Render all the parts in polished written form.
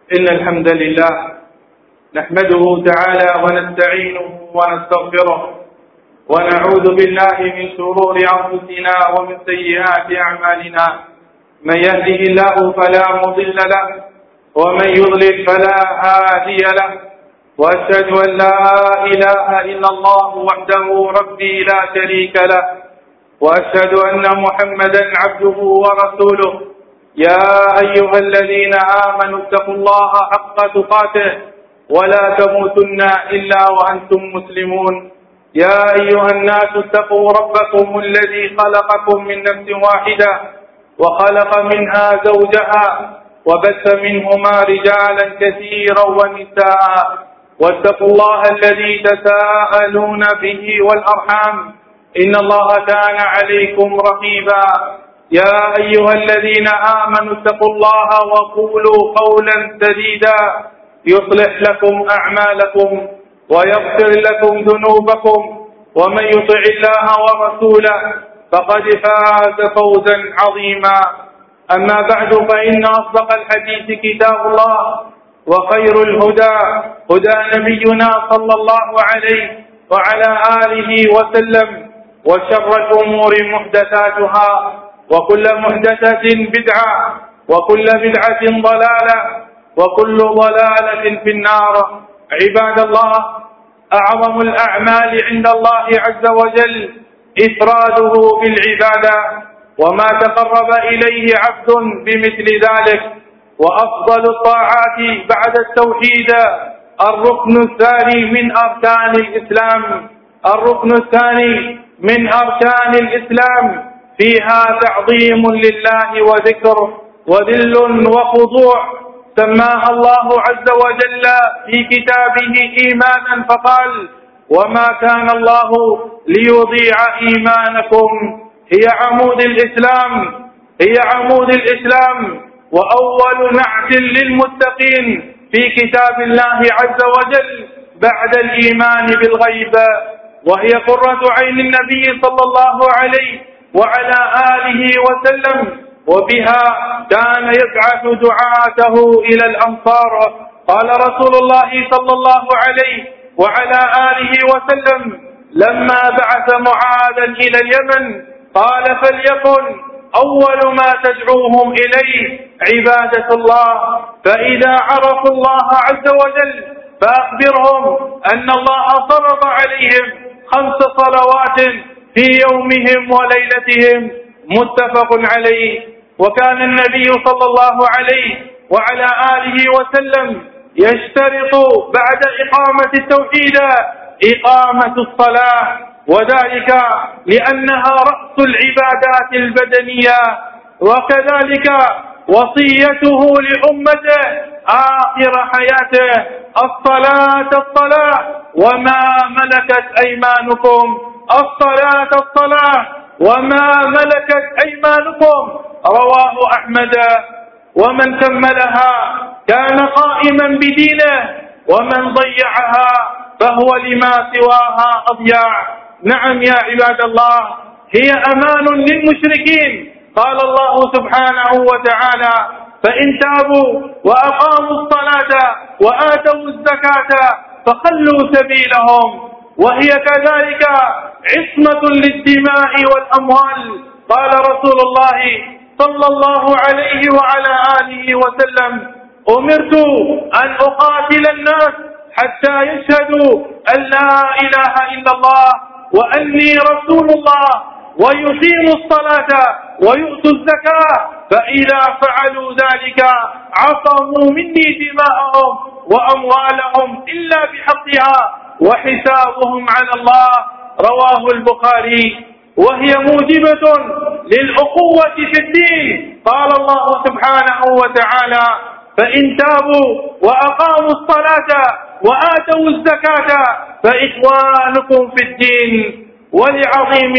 إن الحمد لله نحمده تعالى ونستعينه ونستغفره ونعوذ بالله من شرور أنفسنا ومن سيئات أعمالنا. من يهده الله فلا مضل له ومن يضلل فلا هادي له، وأشهد أن لا إله إلا الله وحده ربي لا شريك له، وأشهد أن محمدا عبده ورسوله. يا أيها الذين آمنوا اتقوا الله حق تقاته ولا تموتن إلا وأنتم مسلمون. يا أيها الناس اتقوا ربكم الذي خلقكم من نفس واحدة وخلق منها زوجها وبث منهما رجالا كثيرا ونساء، واتقوا الله الذي تساءلون به والأرحام إن الله كان عليكم رقيبا. يا أيها الذين آمنوا اتقوا الله وقولوا قولا سديدا يصلح لكم أعمالكم ويغفر لكم ذنوبكم، ومن يطع الله ورسوله فقد فاز فوزا عظيما. أما بعد، فإن أصدق الحديث كتاب الله، وخير الهدى هدى نبينا صلى الله عليه وعلى آله وسلم، وشر الأمور محدثاتها، وكل محدثة بدعة، وكل بدعة ضلالة، وكل ضلالة في النار. عباد الله، أعظم الأعمال عند الله عز وجل إفراده بالعبادة، وما تقرب إليه عبد بمثل ذلك. وأفضل الطاعات بعد التوحيد الركن الثاني من أركان الإسلام. الركن الثاني من أركان الإسلام فيها تعظيم لله وذكر وذل وخضوع، سماها الله عز وجل في كتابه إيمانا فقال: وما كان الله ليضيع إيمانكم. هي عمود الإسلام، هي عمود الإسلام، وأول نعت للمتقين في كتاب الله عز وجل بعد الإيمان بالغيب، وهي قرة عين النبي صلى الله عليه وعلى آله وسلم، وبها كان يبعث دعاته إلى الأمصار. قال رسول الله صلى الله عليه وعلى آله وسلم لما بعث معاذا إلى اليمن قال: فليكن أول ما تدعوهم إليه عبادة الله، فإذا عرفوا الله عز وجل فأخبرهم أن الله فرض عليهم 5 صلوات في يومهم وليلتهم، متفق عليه. وكان النبي صلى الله عليه وعلى آله وسلم يشترط بعد إقامة التوحيد إقامة الصلاة، وذلك لأنها رأس العبادات البدنية، وكذلك وصيته لأمته آخر حياته: الصلاة الصلاة وما ملكت أيمانكم، الصلاة الصلاة وما ملكت أيمانكم. رواه أحمد. ومن كملها كان قائما بدينه، ومن ضيعها فهو لما سواها أضياع. نعم يا عباد الله، هي أمان للمشركين. قال الله سبحانه وتعالى: فإن تابوا وأقاموا الصلاة وآتوا الزكاة فخلوا سبيلهم. وهي كذلك عصمة للدماء والأموال. قال رسول الله صلى الله عليه وعلى آله وسلم: أمرت أن أقاتل الناس حتى يشهدوا أن لا إله إلا الله وأني رسول الله ويقيموا الصلاة ويؤتوا الزكاة، فإذا فعلوا ذلك عصموا مني دماءهم وأموالهم إلا بحقها وحسابهم على الله. رواه البخاري. وهي موجبة للأخوة في الدين. قال الله سبحانه وتعالى: فإن تابوا وأقاموا الصلاة وآتوا الزكاة فإخوانكم في الدين. ولعظيم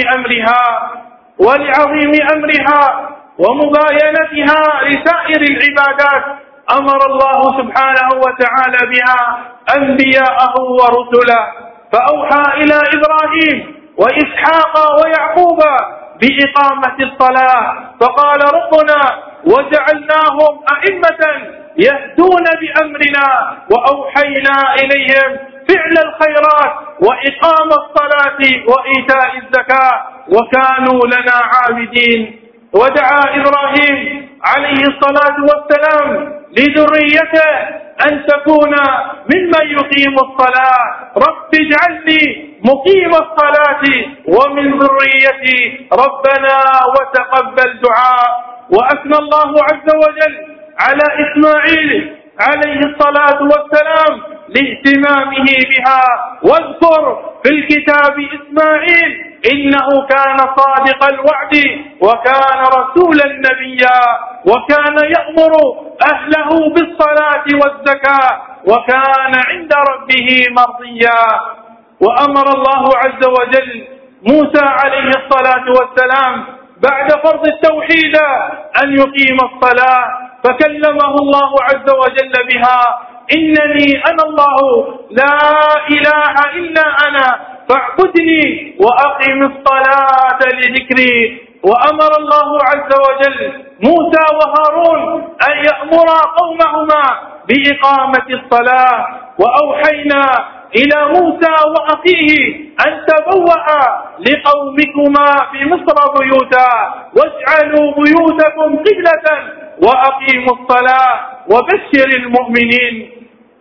أمرها ومباينتها لسائر العبادات أمر الله سبحانه وتعالى بها أنبياءه ورسله، فأوحى إلى إبراهيم وإسحاق ويعقوب بإقامة الصلاة، فقال ربنا: وجعلناهم أئمة يهدون بأمرنا وأوحينا إليهم فعل الخيرات وإقام الصلاة وإيتاء الزكاة وكانوا لنا عابدين. ودعا إبراهيم عليه الصلاة والسلام لذريته أن تكون ممن يقيم الصلاة، رب اجعلني مقيم الصلاة ومن ذريتي ربنا وتقبل دعاء. وأثنى الله عز وجل على إسماعيل عليه الصلاة والسلام لاهتمامه بها، واذكر في الكتاب إسماعيل إنه كان صادق الوعد وكان رسولا نبيا وكان يأمر أهله بالصلاة والزكاة وكان عند ربه مرضيا. وأمر الله عز وجل موسى عليه الصلاة والسلام بعد فرض التوحيد أن يقيم الصلاة، فكلمه الله عز وجل بها: إنني أنا الله لا إله إلا أنا فاعبدني وأقم الصلاة لذكري. وأمر الله عز وجل موسى وهارون أن يأمرا قومهما بإقامة الصلاة، وأوحينا إلى موسى وأخيه أن تبوأ لقومكما في مصر بيوتا واجعلوا بيوتكم قبلة وأقيموا الصلاة وبشر المؤمنين.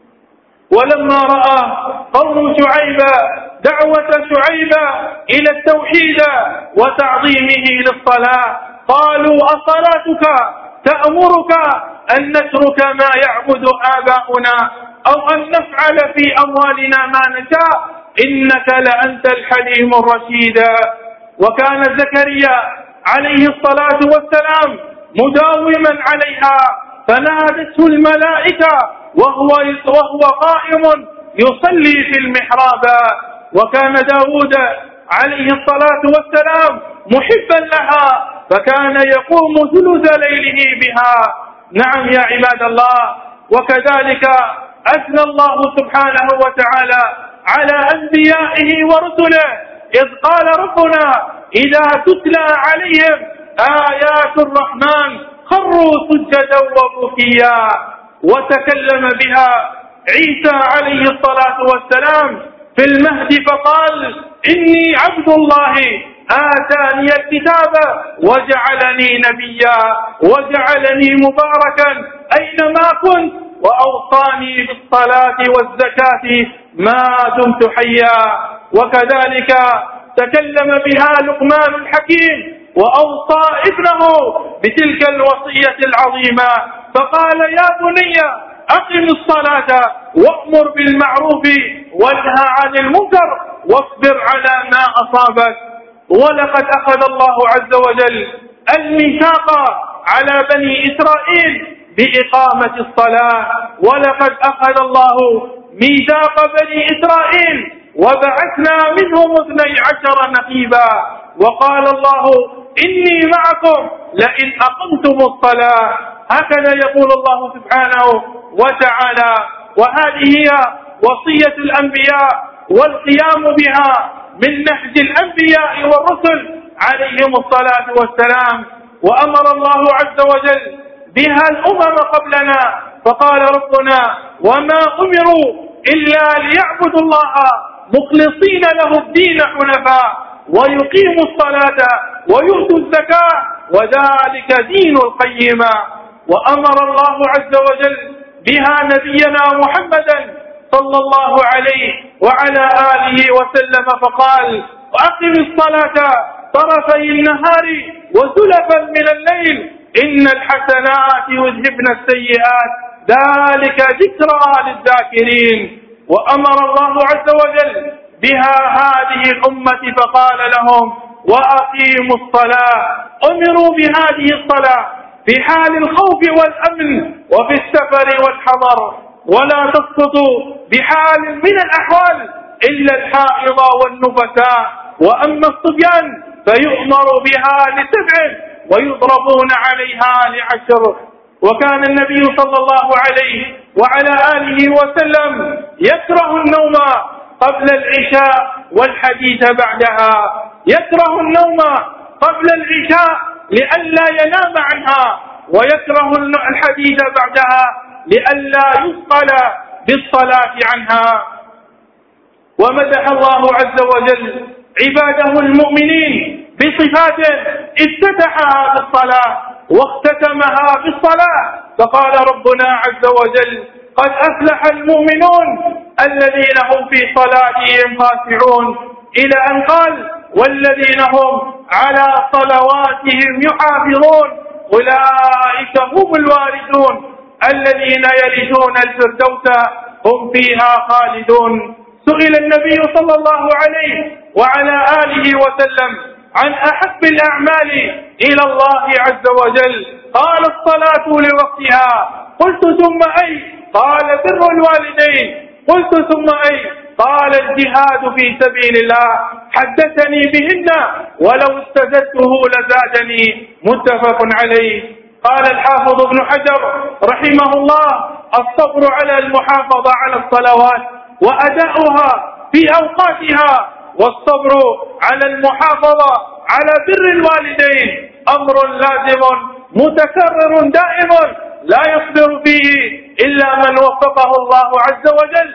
ولما رأى قوم شعيب دعوة شعيب إلى التوحيد وتعظيمه للصلاة قالوا: أصلاتك تأمرك أن نترك ما يعبد آباؤنا أو أن نفعل في أموالنا ما نشاء إنك لأنت الحليم الرشيد. وكان زكريا عليه الصلاة والسلام مداوما عليها، فنادته الملائكة وهو قائم يصلي في المحراب. وكان داود عليه الصلاة والسلام محبا لها، فكان يقوم ثلث ليله بها. نعم يا عباد الله، وكذلك أثنى الله سبحانه وتعالى على أنبيائه ورسله إذ قال ربنا: إذا تتلى عليهم آيات الرحمن خروا سجدا وبكيا. وتكلم بها عيسى عليه الصلاة والسلام في المهد فقال: إني عبد الله آتاني الكتاب وجعلني نبيا وجعلني مباركا أينما كنت وأوصاني بالصلاة والزكاة ما دمت حيا. وكذلك تكلم بها لقمان الحكيم وأوصى ابنه بتلك الوصية العظيمة فقال: يا بني أقم الصلاة وأمر بالمعروف وانهى عن المنكر واصبر على ما أصابك. ولقد أخذ الله عز وجل الميثاق على بني إسرائيل بإقامة الصلاة، ولقد أخذ الله ميثاق بني إسرائيل وبعثنا منهم 12 نقيبا، وقال الله: إني معكم لئن أقمتم الصلاة. هكذا يقول الله سبحانه وتعالى. وهذه هي وصية الأنبياء والقيام بها من نهج الأنبياء والرسل عليهم الصلاة والسلام. وأمر الله عز وجل بها الأمم قبلنا، فقال ربنا: وما أمروا إلا ليعبدوا الله مخلصين له الدين حنفاء ويقيموا الصلاة ويؤتوا الزكاة وذلك دين القيمة. وأمر الله عز وجل بها نبينا محمدا صلى الله عليه وعلى آله وسلم فقال: وأقم الصلاة طرفي النهار وزلفا من الليل إن الحسنات يذهبن السيئات ذلك ذكرى للذاكرين. وأمر الله عز وجل بها هذه الأمة فقال لهم: وأقيموا الصلاة. أمروا بهذه الصلاة في حال الخوف والأمن وفي السفر والحضر، ولا تسقطوا بحال من الأحوال إلا الحائض والنفساء. وأما الصبيان فيؤمر بها ل7 ويضربون عليها ل10. وكان النبي صلى الله عليه وعلى آله وسلم يكره النوم قبل العشاء والحديث بعدها، يكره النوم قبل العشاء لئلا ينام عنها، ويكره الحديث بعدها لئلا يثقل بالصلاة عنها. ومدح الله عز وجل عباده المؤمنين بصفات افتتحها بالصلاة واختتمها بالصلاة، فقال ربنا عز وجل: قد أفلح المؤمنون الذين هم في صلاتهم خاشعون، إلى أن قال: والذين هم على صلواتهم يحافظون أولئك هم الوارثون الذين يرثون الفردوس هم فيها خالدون. سئل النبي صلى الله عليه وعلى آله وسلم عن أحب الأعمال إلى الله عز وجل، قال: الصلاة لوقتها. قلت: ثم أي؟ قال: بر الوالدين. قلت: ثم أي؟ قال: الجهاد في سبيل الله. حدثني بهن ولو استزدته لزادني، متفق عليه. قال الحافظ ابن حجر رحمه الله: الصبر على المحافظة على الصلوات وأداؤها في أوقاتها، والصبر على المحافظة على بر الوالدين أمر لازم متكرر دائم لا يصبر فيه إلا من وفقه الله عز وجل،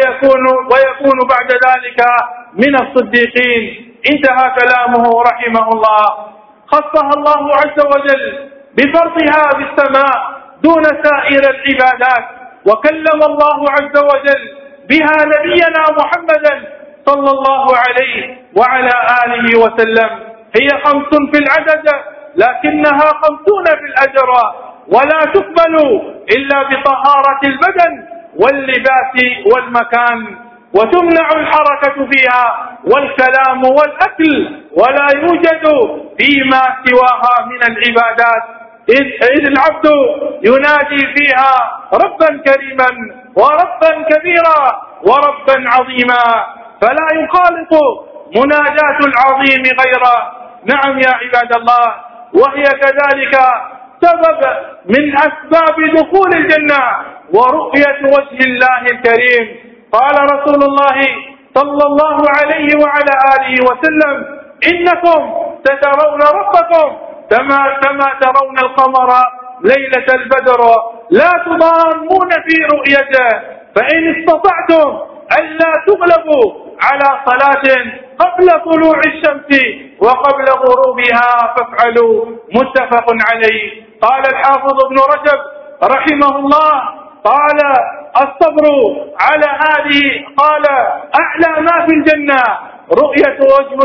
ويكون بعد ذلك من الصديقين. انتهى كلامه رحمه الله. خصها الله عز وجل بفرضها بالسماء دون سائر العبادات، وكلم الله عز وجل بها نبينا محمدا صلى الله عليه وعلى آله وسلم. هي 5 في العدد لكنها 50 في الأجر، ولا تقبل إلا بطهارة البدن واللباس والمكان، وتمنع الحركة فيها والكلام والأكل، ولا يوجد فيما سواها من العبادات، إذ العبد ينادي فيها ربا كريما وربا كبيرا وربا عظيما، فلا يخالط مناجاة العظيم غيره. نعم يا عباد الله، وهي كذلك سبب من أسباب دخول الجنة ورؤية وجه الله الكريم. قال رسول الله صلى الله عليه وعلى آله وسلم: إنكم سترون ربكم كما ترون القمر ليلة البدر لا تضامون في رؤيته، فإن استطعتم ألا تغلبوا على صلاة قبل طلوع الشمس وقبل غروبها فافعلوا، متفق عليه. قال الحافظ ابن رجب رحمه الله: قال: الصبر على هذه، قال: أعلى ما في الجنة رؤية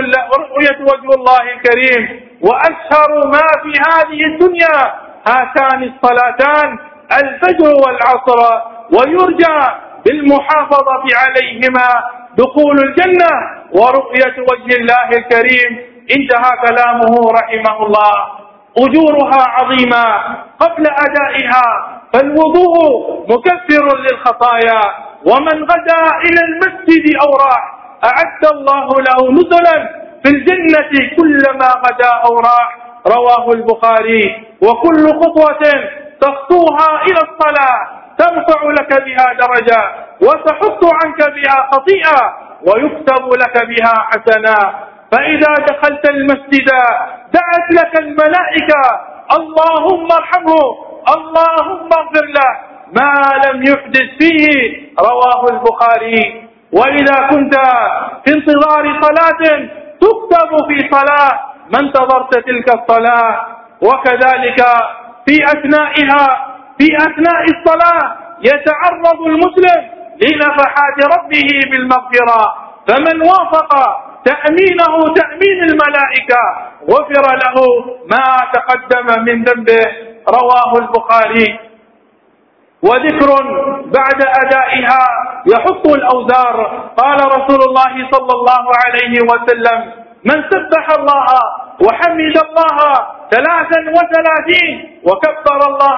وجه الله الكريم، وأشهر ما في هذه الدنيا هاتان الصلاتان الفجر والعصر، ويرجى بالمحافظة عليهما دخول الجنة ورؤية وجه الله الكريم. انتهى كلامه رحمه الله. أجورها عظيمة قبل أدائها، فالوضوء مكفر للخطايا، ومن غدا إلى المسجد أو راح أعد الله له نزلا في الجنة كلما غدا أو راح، رواه البخاري. وكل خطوة تخطوها إلى الصلاة ترفع لك بها درجة وتحط عنك بها خطيئة ويكتب لك بها حسنة. فإذا دخلت المسجد دعت لك الملائكة: اللهم ارحمه، اللهم اغفر له ما لم يحدث فيه، رواه البخاري. وإذا كنت في انتظار صلاة تكتب في صلاة ما انتظرت تلك الصلاة. وكذلك في أثناء الصلاة يتعرض المسلم لنفحات ربه بالمغفرة، فمن وافق تأمينه تأمين الملائكة غفر له ما تقدم من ذنبه، رواه البخاري. وذكر بعد أدائها يحط الأوزار. قال رسول الله صلى الله عليه وسلم: من سبح الله وحمد الله 33 وكبر الله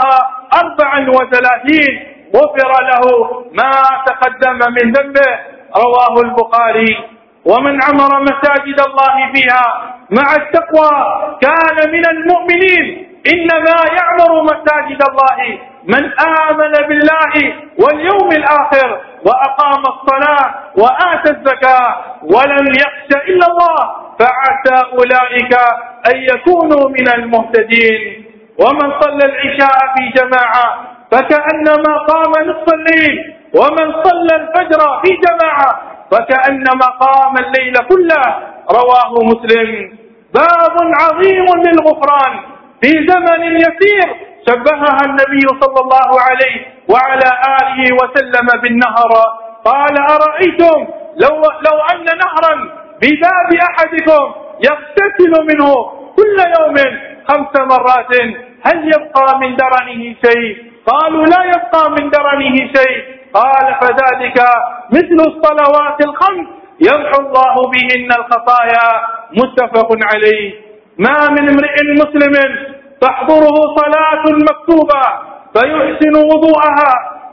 34 غفر له ما تقدم من ذنبه، رواه البخاري. ومن عمر مساجد الله فيها مع التقوى كان من المؤمنين. إنما يعمر مساجد الله من آمن بالله واليوم الآخر وأقام الصلاة وآتى الزكاة ولم يخش إلا الله، فعسى أولئك أن يكونوا من المهتدين. ومن صلى العشاء في جماعة فكأنما قام نصف الليل، ومن صلى الفجر في جماعة فكأنما قام الليل كله. رواه مسلم. باب عظيم للغفران في زمن يسير شبهها النبي صلى الله عليه وعلى آله وسلم بالنهر. قال: أرأيتم لو أن نهرا بباب أحدكم يغتسل منه كل يوم 5 مرات هل يبقى من درنه شيء؟ قالوا: لا يبقى من درنه شيء. قال: فذلك مثل الصلوات الخمس يمحو الله بهن الخطايا. متفق عليه. ما من امرئ مسلم تحضره صلاة مكتوبة فيحسن وضوءها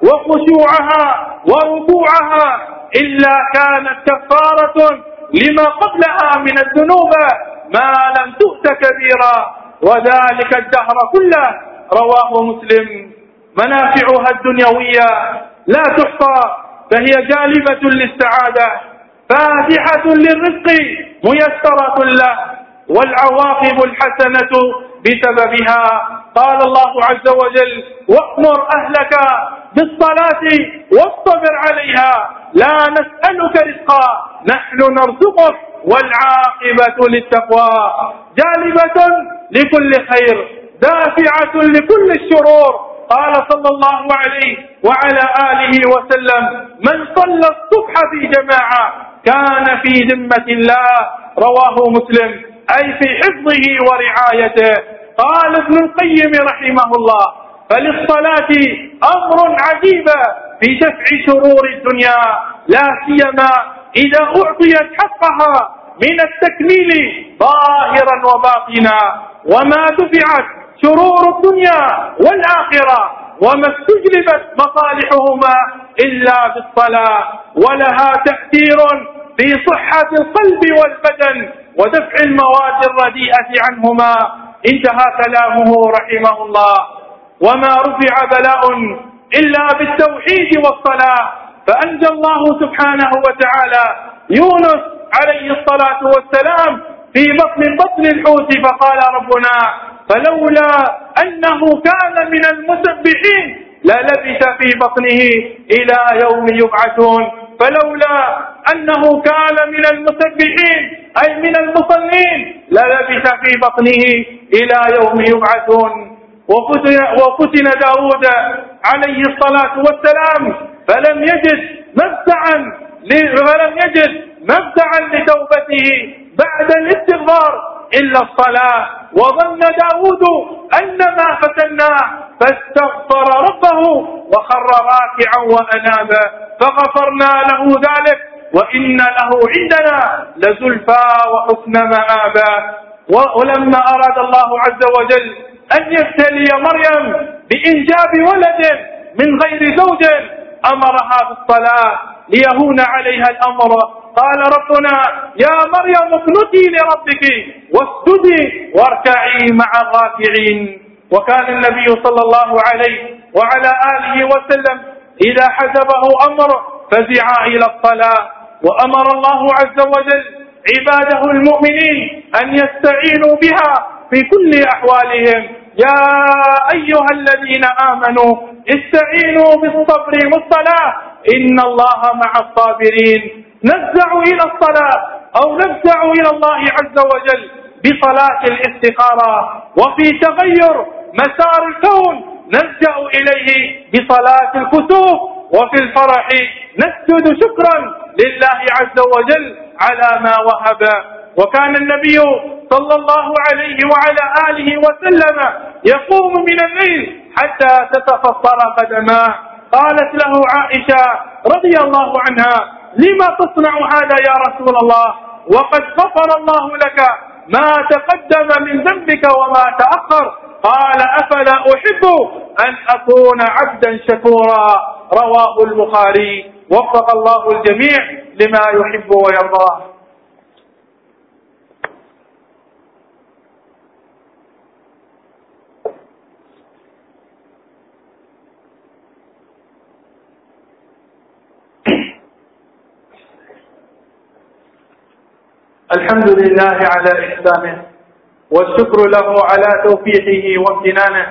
وخشوعها وركوعها إلا كانت كفارة لما قبلها من الذنوب ما لم تؤت كبيرا، وذلك الدهر كله. رواه مسلم. منافعها الدنيوية لا تحصى، فهي جالبة للسعادة، فاتحة للرزق، ميسرة له، والعواقب الحسنة بسببها. قال الله عز وجل: وأمر أهلك بالصلاة واصطبر عليها لا نسألك رزقا نحن نرزقك والعاقبة للتقوى. جالبة لكل خير، دافعة لكل الشرور. قال صلى الله عليه وعلى آله وسلم: من صلى الصبح في جماعة كان في ذمة الله. رواه مسلم، أي في حفظه ورعايته. قال ابن القيم رحمه الله: فللصلاة أمر عجيب في دفع شرور الدنيا، لا سيما إذا أعطيت حقها من التكميل ظاهرا وباطنا، وما دفعت شرور الدنيا والآخرة وما استجلبت مصالحهما إلا بالصلاة، ولها تأثير في صحة القلب والبدن ودفع المواد الرديئة عنهما. انتهى كلامه رحمه الله. وما رفع بلاء إلا بالتوحيد والصلاة، فأنجى الله سبحانه وتعالى يونس عليه الصلاة والسلام في بطن الحوت، فقال ربنا: فلولا أنه كان من المسبحين للبث في بطنه إلى يوم يبعثون. فلولا أنه كان من المسبحين أي من المصلين للبث في بطنه إلى يوم يبعثون. وفتن داود عليه الصلاة والسلام فلم يجد مبدعا لتوبته بعد الاستغفار إلا الصلاة. وظن داود أنما فتناه فاستغفر ربه وخر راكعا وأناب فغفرنا له ذلك وإن له عندنا لزلفى وحسن مآبا. ولما أراد الله عز وجل أن يبتلي مريم بإنجاب ولد من غير زوج أمرها بالصلاة ليهون عليها الأمر. قال ربنا: يا مريم اقنتي لربك واسجدي واركعي مع الراكعين. وكان النبي صلى الله عليه وعلى آله وسلم إذا حزبه أمر فزع إلى الصلاة. وأمر الله عز وجل عباده المؤمنين أن يستعينوا بها في كل أحوالهم. يا أيها الذين آمنوا استعينوا بالصبر والصلاة إن الله مع الصابرين. نفزع إلى الصلاة أو نفزع إلى الله عز وجل بصلاة الاستخارة، وفي تغير مسار الكون نلجأ إليه بصلاة الكسوف، وفي الفرح نسجد شكرا لله عز وجل على ما وهب. وكان النبي صلى الله عليه وعلى آله وسلم يقوم من الليل حتى تتفطر قدماه. قالت له عائشة رضي الله عنها: لما تصنع هذا يا رسول الله وقد غفر الله لك ما تقدم من ذنبك وما تأخر؟ قال: أفلا أحب أن أكون عبدا شكورا. رواه البخاري. وفق الله الجميع لما يحب ويرضاه. الحمد لله على إحسانه، والشكر له على توفيقه وامتنانه،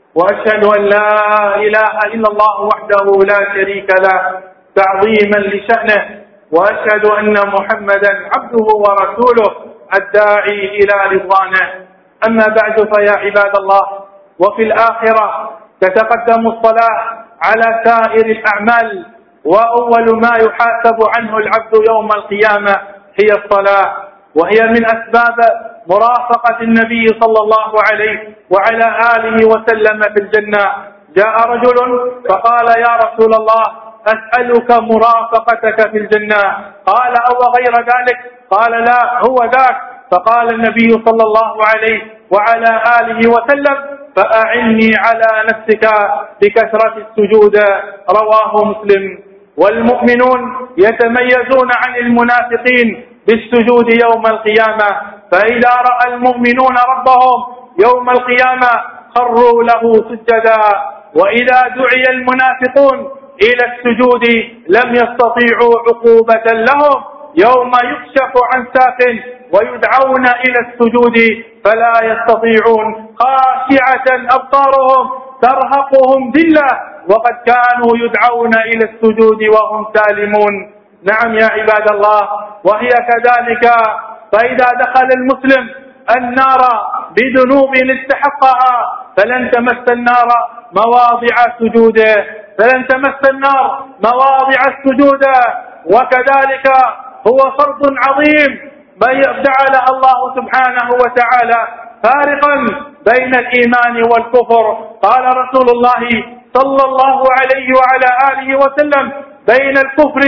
وأشهد أن لا إله إلا الله وحده لا شريك له تعظيما لشأنه، وأشهد أن محمدا عبده ورسوله الداعي إلى رضوانه. أما بعد، فيا عباد الله، وفي الآخرة تتقدم الصلاة على سائر الأعمال، وأول ما يحاسب عنه العبد يوم القيامة هي الصلاة، وهي من أسباب مرافقة النبي صلى الله عليه وعلى آله وسلم في الجنة. جاء رجل فقال: يا رسول الله، أسألك مرافقتك في الجنة. قال: أو غير ذلك؟ قال: لا، هو ذاك. فقال النبي صلى الله عليه وعلى آله وسلم: فأعني على نفسك بكثرة السجود. رواه مسلم. والمؤمنون يتميزون عن المنافقين بالسجود يوم القيامة، فإذا رأى المؤمنون ربهم يوم القيامة خروا له سجدا، وإذا دعي المنافقون إلى السجود لم يستطيعوا عقوبة لهم يوم يكشف عن ساق ويدعون إلى السجود فلا يستطيعون، خاشعة أبصارهم ترهقهم ذلة وقد كانوا يدعون إلى السجود وهم سالمون. نعم يا عباد الله، وهي كذلك، فإذا دخل المسلم النار بذنوب استحقها فلن تمس النار مواضع سجوده، فلن تمس النار مواضع السجود. وكذلك هو فرض عظيم جعل الله سبحانه وتعالى فارقا بين الإيمان والكفر. قال رسول الله صلى الله عليه وعلى آله وسلم: بين الكفر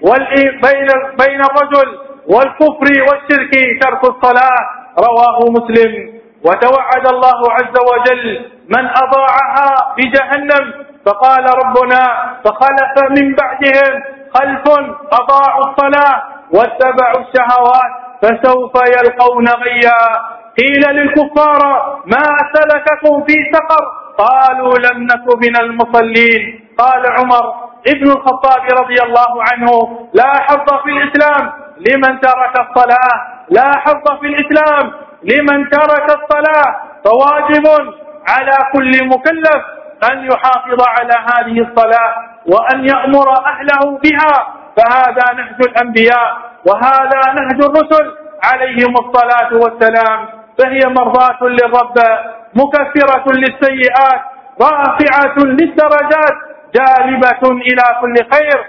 بين الرجل والكفر والشرك ترك الصلاة. رواه مسلم. وتوعد الله عز وجل من أضاعها بجهنم، فقال ربنا: فخلف من بعدهم خلف أضاعوا الصلاة واتبعوا الشهوات فسوف يلقون غيا. قيل للكفار: ما سلككم في سقر؟ قالوا: لم نك من المصلين. قال عمر ابن الخطاب رضي الله عنه: لا حظ في الإسلام لمن ترك الصلاة، لا حظ في الإسلام لمن ترك الصلاة. فواجب على كل مكلف أن يحافظ على هذه الصلاة وأن يأمر أهله بها، فهذا نهج الأنبياء وهذا نهج الرسل عليهم الصلاة والسلام. فهي مرضاة للرب، مكفرة للسيئات، رافعة للدرجات، جالبة إلى كل خير،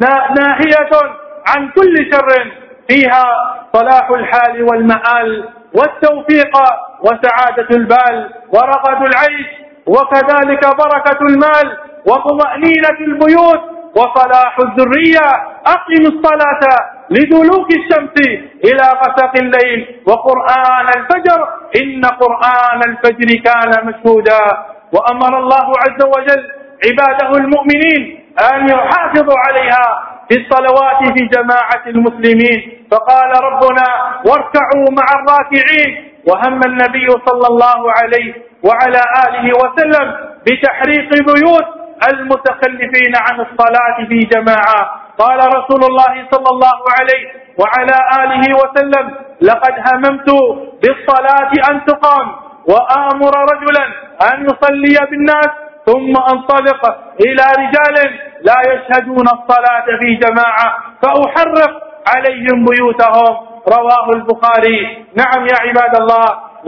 ناهية عن كل شر، فيها صلاح الحال والمآل والتوفيق وسعادة البال ورغد العيش، وكذلك بركة المال وطمأنينة البيوت وصلاح الذرية. أقم الصلاة لدلوك الشمس إلى غسق الليل وقرآن الفجر إن قرآن الفجر كان مشهودا. وأمر الله عز وجل عباده المؤمنين أن يحافظوا عليها في الصلوات في جماعة المسلمين، فقال ربنا: واركعوا مع الراكعين. وهم النبي صلى الله عليه وعلى آله وسلم بتحريق بيوت المتخلفين عن الصلاة في جماعة. قال رسول الله صلى الله عليه وعلى آله وسلم: لقد هممت بالصلاة أن تقام وآمر رجلا أن يصلي بالناس ثم أنطلق إلى رجال لا يشهدون الصلاة في جماعة فأحرق عليهم بيوتهم. رواه البخاري. نعم يا عباد الله،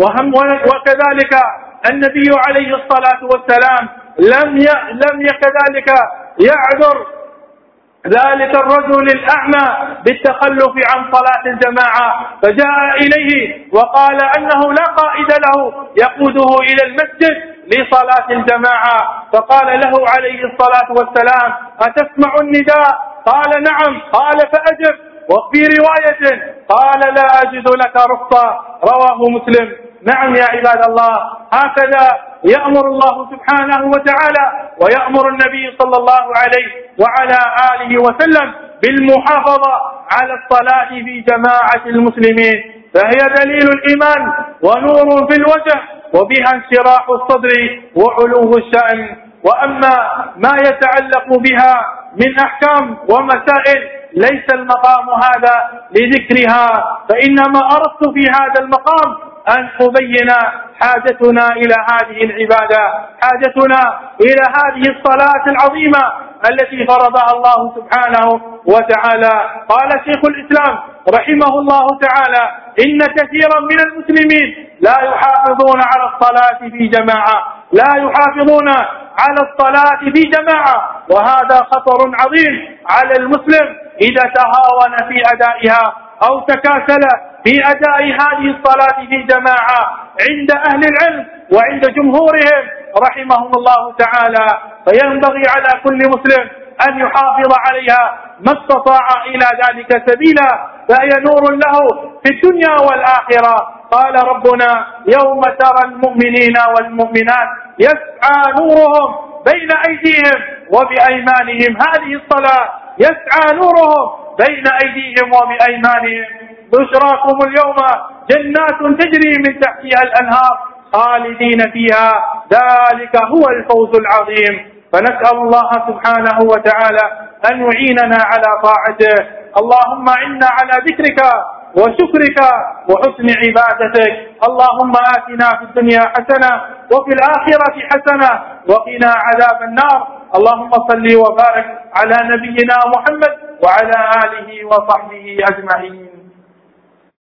وكذلك النبي عليه الصلاة والسلام لم كذلك يعذر ذلك الرجل الأعمى بالتخلف عن صلاة الجماعة، فجاء إليه وقال أنه لا قائد له يقوده إلى المسجد لصلاة الجماعة، فقال له عليه الصلاة والسلام: أتسمع النداء؟ قال: نعم. قال: فأجب. وفي رواية قال: لا أجد لك رخصة. رواه مسلم. نعم يا عباد الله، هكذا يأمر الله سبحانه وتعالى ويأمر النبي صلى الله عليه وعلى آله وسلم بالمحافظة على الصلاة في جماعة المسلمين، فهي دليل الإيمان ونور في الوجه وبها انشراح الصدر وعلو الشأن. وأما ما يتعلق بها من أحكام ومسائل ليس المقام هذا لذكرها، فإنما أردت في هذا المقام أن أبين حاجتنا إلى هذه العبادة، حاجتنا إلى هذه الصلاة العظيمة التي فرضها الله سبحانه وتعالى. قال شيخ الإسلام رحمه الله تعالى: إن كثيرا من المسلمين لا يحافظون على الصلاة في جماعة، لا يحافظون على الصلاة في جماعة، وهذا خطر عظيم على المسلم إذا تهاون في أدائها أو تكاسل في أداء هذه الصلاة في جماعة عند أهل العلم وعند جمهورهم رحمهم الله تعالى. فينبغي على كل مسلم أن يحافظ عليها ما استطاع إلى ذلك سبيلا، فهي نور له في الدنيا والآخرة. قال ربنا: يوم ترى المؤمنين والمؤمنات يسعى نورهم بين أيديهم وبأيمانهم. هذه الصلاة يسعى نورهم بين أيديهم وبأيمانهم. بشراكم اليوم جنات تجري من تحتها الأنهار خالدين فيها، ذلك هو الفوز العظيم. فنسأل الله سبحانه وتعالى أن يعيننا على طاعته. اللهم إنا على ذكرك وشكرك وحسن عبادتك. اللهم آتنا في الدنيا حسنة وفي الآخرة حسنة وقنا عذاب النار. اللهم صل وبارك على نبينا محمد وعلى آله وصحبه أجمعين.